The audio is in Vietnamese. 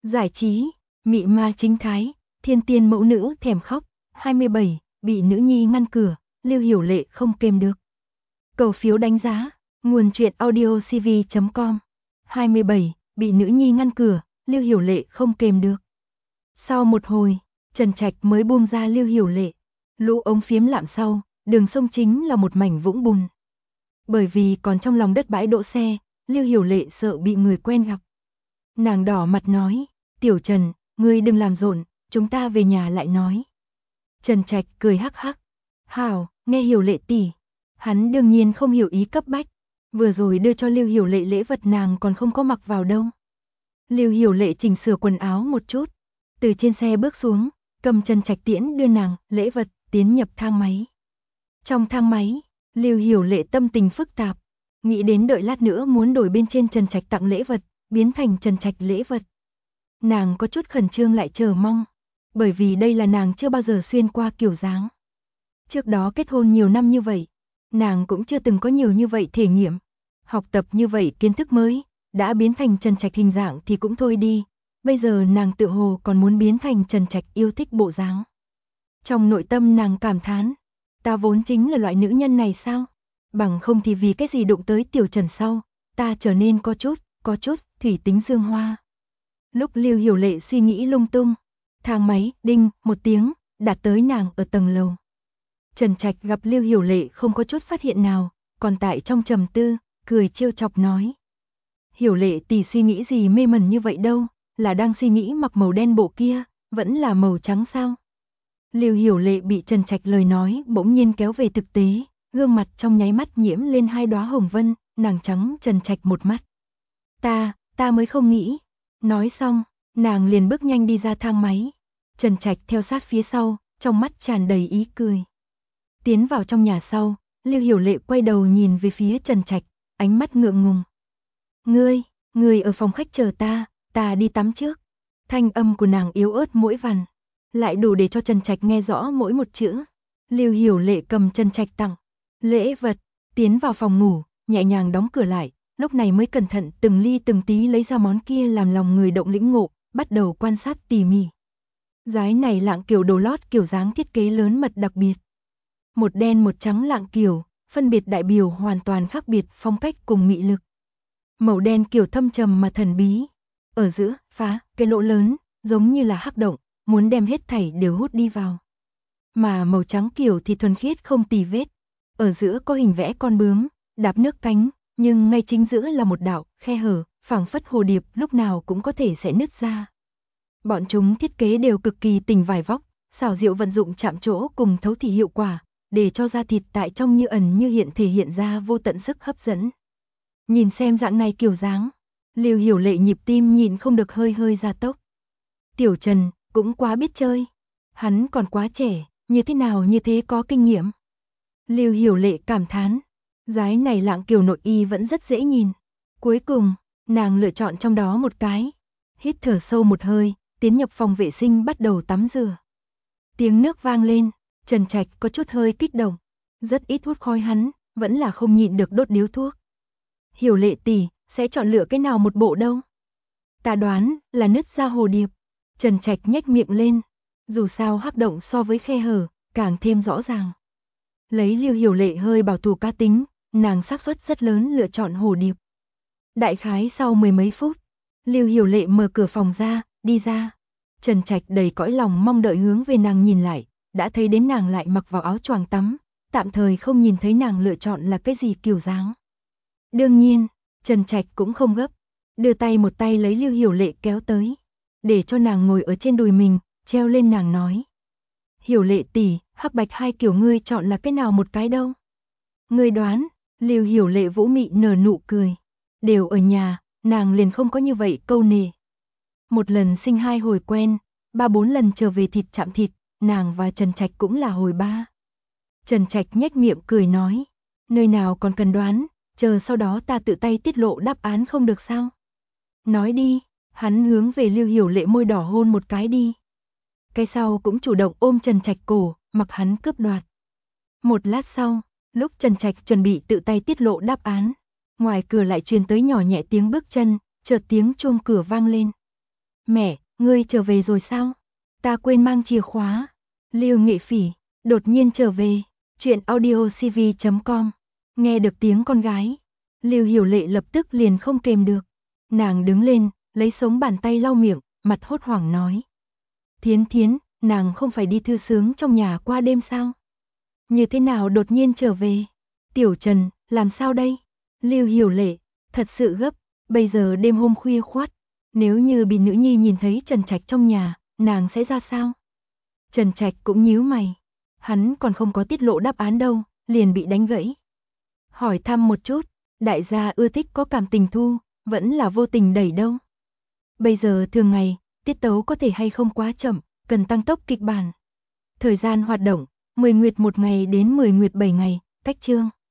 Giải trí, mị ma chính thái, thiên tiên mẫu nữ thèm khóc, 27, bị nữ nhi ngăn cửa, Lưu Hiểu Lệ không kềm được. Cầu phiếu đánh giá, nguồn truyện audiocv.com. 27, bị nữ nhi ngăn cửa, Lưu Hiểu Lệ không kềm được. Sau một hồi, Trần Trạch mới buông ra Lưu Hiểu Lệ. Lũ ống phiếm lạm sau, đường sông chính là một mảnh vũng bùn. Bởi vì còn trong lòng đất bãi đỗ xe, Lưu Hiểu Lệ sợ bị người quen gặp. Nàng đỏ mặt nói, Tiểu Trần, ngươi đừng làm rộn, chúng ta về nhà lại nói. Trần Trạch cười hắc hắc. Hảo, nghe Hiểu Lệ tỷ. Hắn đương nhiên không hiểu ý cấp bách. Vừa rồi đưa cho Lưu Hiểu Lệ lễ vật nàng còn không có mặc vào đâu. Lưu Hiểu Lệ chỉnh sửa quần áo một chút. Từ trên xe bước xuống, cầm Trần Trạch tiễn đưa nàng lễ vật tiến nhập thang máy. Trong thang máy, Lưu Hiểu Lệ tâm tình phức tạp. Nghĩ đến đợi lát nữa muốn đổi bên trên Trần Trạch tặng lễ vật, biến thành Trần Trạch lễ vật. Nàng có chút khẩn trương lại chờ mong, bởi vì đây là nàng chưa bao giờ xuyên qua kiểu dáng. Trước đó kết hôn nhiều năm như vậy, nàng cũng chưa từng có nhiều như vậy thể nghiệm. Học tập như vậy kiến thức mới, đã biến thành Trần Trạch hình dạng thì cũng thôi đi. Bây giờ nàng tự hồ còn muốn biến thành Trần Trạch yêu thích bộ dáng. Trong nội tâm nàng cảm thán, ta vốn chính là loại nữ nhân này sao? Bằng không thì vì cái gì đụng tới Tiểu Trần sau, ta trở nên có chút, thủy tính dương hoa. Lúc Lưu Hiểu Lệ suy nghĩ lung tung, thang máy, đinh, một tiếng, đạt tới nàng ở tầng lầu. Trần Trạch gặp Lưu Hiểu Lệ không có chút phát hiện nào, còn tại trong trầm tư, cười trêu chọc nói. Hiểu Lệ tỷ suy nghĩ gì mê mẩn như vậy đâu, là đang suy nghĩ mặc màu đen bộ kia, vẫn là màu trắng sao? Lưu Hiểu Lệ bị Trần Trạch lời nói bỗng nhiên kéo về thực tế, gương mặt trong nháy mắt nhiễm lên hai đóa hồng vân, nàng trắng Trần Trạch một mắt. Ta mới không nghĩ. Nói xong, nàng liền bước nhanh đi ra thang máy. Trần Trạch theo sát phía sau, trong mắt tràn đầy ý cười. Tiến vào trong nhà sau, Lưu Hiểu Lệ quay đầu nhìn về phía Trần Trạch, ánh mắt ngượng ngùng. Ngươi ở phòng khách chờ ta đi tắm trước. Thanh âm của nàng yếu ớt mỗi vằn, lại đủ để cho Trần Trạch nghe rõ mỗi một chữ. Lưu Hiểu Lệ cầm Trần Trạch tặng lễ vật, tiến vào phòng ngủ, nhẹ nhàng đóng cửa lại, lúc này mới cẩn thận từng ly từng tí lấy ra món kia làm lòng người động lĩnh ngộ, bắt đầu quan sát tỉ mỉ. Dái này lạng kiểu đồ lót kiểu dáng thiết kế lớn mật đặc biệt. Một đen một trắng lạng kiểu, phân biệt đại biểu hoàn toàn khác biệt phong cách cùng mị lực. Màu đen kiểu thâm trầm mà thần bí, ở giữa phá cái lỗ lớn, giống như là hắc động, muốn đem hết thảy đều hút đi vào. Mà màu trắng kiểu thì thuần khiết không tì vết, ở giữa có hình vẽ con bướm, đạp nước cánh, nhưng ngay chính giữa là một đạo khe hở, phảng phất hồ điệp lúc nào cũng có thể sẽ nứt ra. Bọn chúng thiết kế đều cực kỳ tình vài vóc, xảo diệu vận dụng chạm trổ cùng thấu thị hiệu quả, để cho da thịt tại trong như ẩn như hiện thể hiện ra vô tận sức hấp dẫn. Nhìn xem dạng này kiểu dáng, Lưu Hiểu Lệ nhịp tim nhịn không được hơi hơi gia tốc. Tiểu Trần cũng quá biết chơi, hắn còn quá trẻ, như thế nào như thế có kinh nghiệm. Lưu Hiểu Lệ cảm thán, dái này lạng kiểu nội y vẫn rất dễ nhìn. Cuối cùng, nàng lựa chọn trong đó một cái, hít thở sâu một hơi, tiến nhập phòng vệ sinh bắt đầu tắm rửa. Tiếng nước vang lên, Trần Trạch có chút hơi kích động, rất ít hút khói hắn, vẫn là không nhịn được đốt điếu thuốc. Hiểu Lệ tỷ, sẽ chọn lựa cái nào một bộ đâu? Ta đoán là nứt ra hồ điệp. Trần Trạch nhếch miệng lên, dù sao hắc động so với khe hở, càng thêm rõ ràng. Lấy Lưu Hiểu Lệ hơi bảo thủ cá tính, nàng xác suất rất lớn lựa chọn hồ điệp. Đại khái sau mười mấy phút, Lưu Hiểu Lệ mở cửa phòng ra, đi ra. Trần Trạch đầy cõi lòng mong đợi hướng về nàng nhìn lại, đã thấy đến nàng lại mặc vào áo choàng tắm, tạm thời không nhìn thấy nàng lựa chọn là cái gì kiểu dáng. Đương nhiên, Trần Trạch cũng không gấp, đưa tay một tay lấy Lưu Hiểu Lệ kéo tới, để cho nàng ngồi ở trên đùi mình, treo lên nàng nói. Hiểu Lệ tỷ, hắc bạch hai kiểu ngươi chọn là cái nào một cái đâu? Ngươi đoán, Lưu Hiểu Lệ vũ mị nở nụ cười. Đều ở nhà, nàng liền không có như vậy câu nề. Một lần sinh hai hồi quen, 3-4 lần trở về thịt chạm thịt, nàng và Trần Trạch cũng là hồi 3. Trần Trạch nhếch miệng cười nói, nơi nào còn cần đoán, chờ sau đó ta tự tay tiết lộ đáp án không được sao? Nói đi, hắn hướng về Lưu Hiểu Lệ môi đỏ hôn một cái đi. Cái sau cũng chủ động ôm Trần Trạch cổ, mặc hắn cướp đoạt. Một lát sau, lúc Trần Trạch chuẩn bị tự tay tiết lộ đáp án, ngoài cửa lại truyền tới nhỏ nhẹ tiếng bước chân, chợt tiếng chuông cửa vang lên. Mẹ, ngươi trở về rồi sao? Ta quên mang chìa khóa. Lưu Nghệ Phỉ, đột nhiên trở về. Chuyện audiocv.com. Nghe được tiếng con gái, Lưu Hiểu Lệ lập tức liền không kềm được. Nàng đứng lên, lấy sống bàn tay lau miệng, mặt hốt hoảng nói. Thiến Thiến, nàng không phải đi thư xướng trong nhà qua đêm sao? Như thế nào đột nhiên trở về? Tiểu Trần, làm sao đây? Lưu Hiểu Lệ, thật sự gấp, bây giờ đêm hôm khuya khoắt, nếu như bị nữ nhi nhìn thấy Trần Trạch trong nhà, nàng sẽ ra sao? Trần Trạch cũng nhíu mày, hắn còn không có tiết lộ đáp án đâu, liền bị đánh gãy. Hỏi thăm một chút, đại gia ưa thích có cảm tình thu, vẫn là vô tình đẩy đâu. Bây giờ thường ngày, tiết tấu có thể hay không quá chậm, cần tăng tốc kịch bản. Thời gian hoạt động, 10 nguyệt 1 ngày đến 10 nguyệt 7 ngày, cách chương.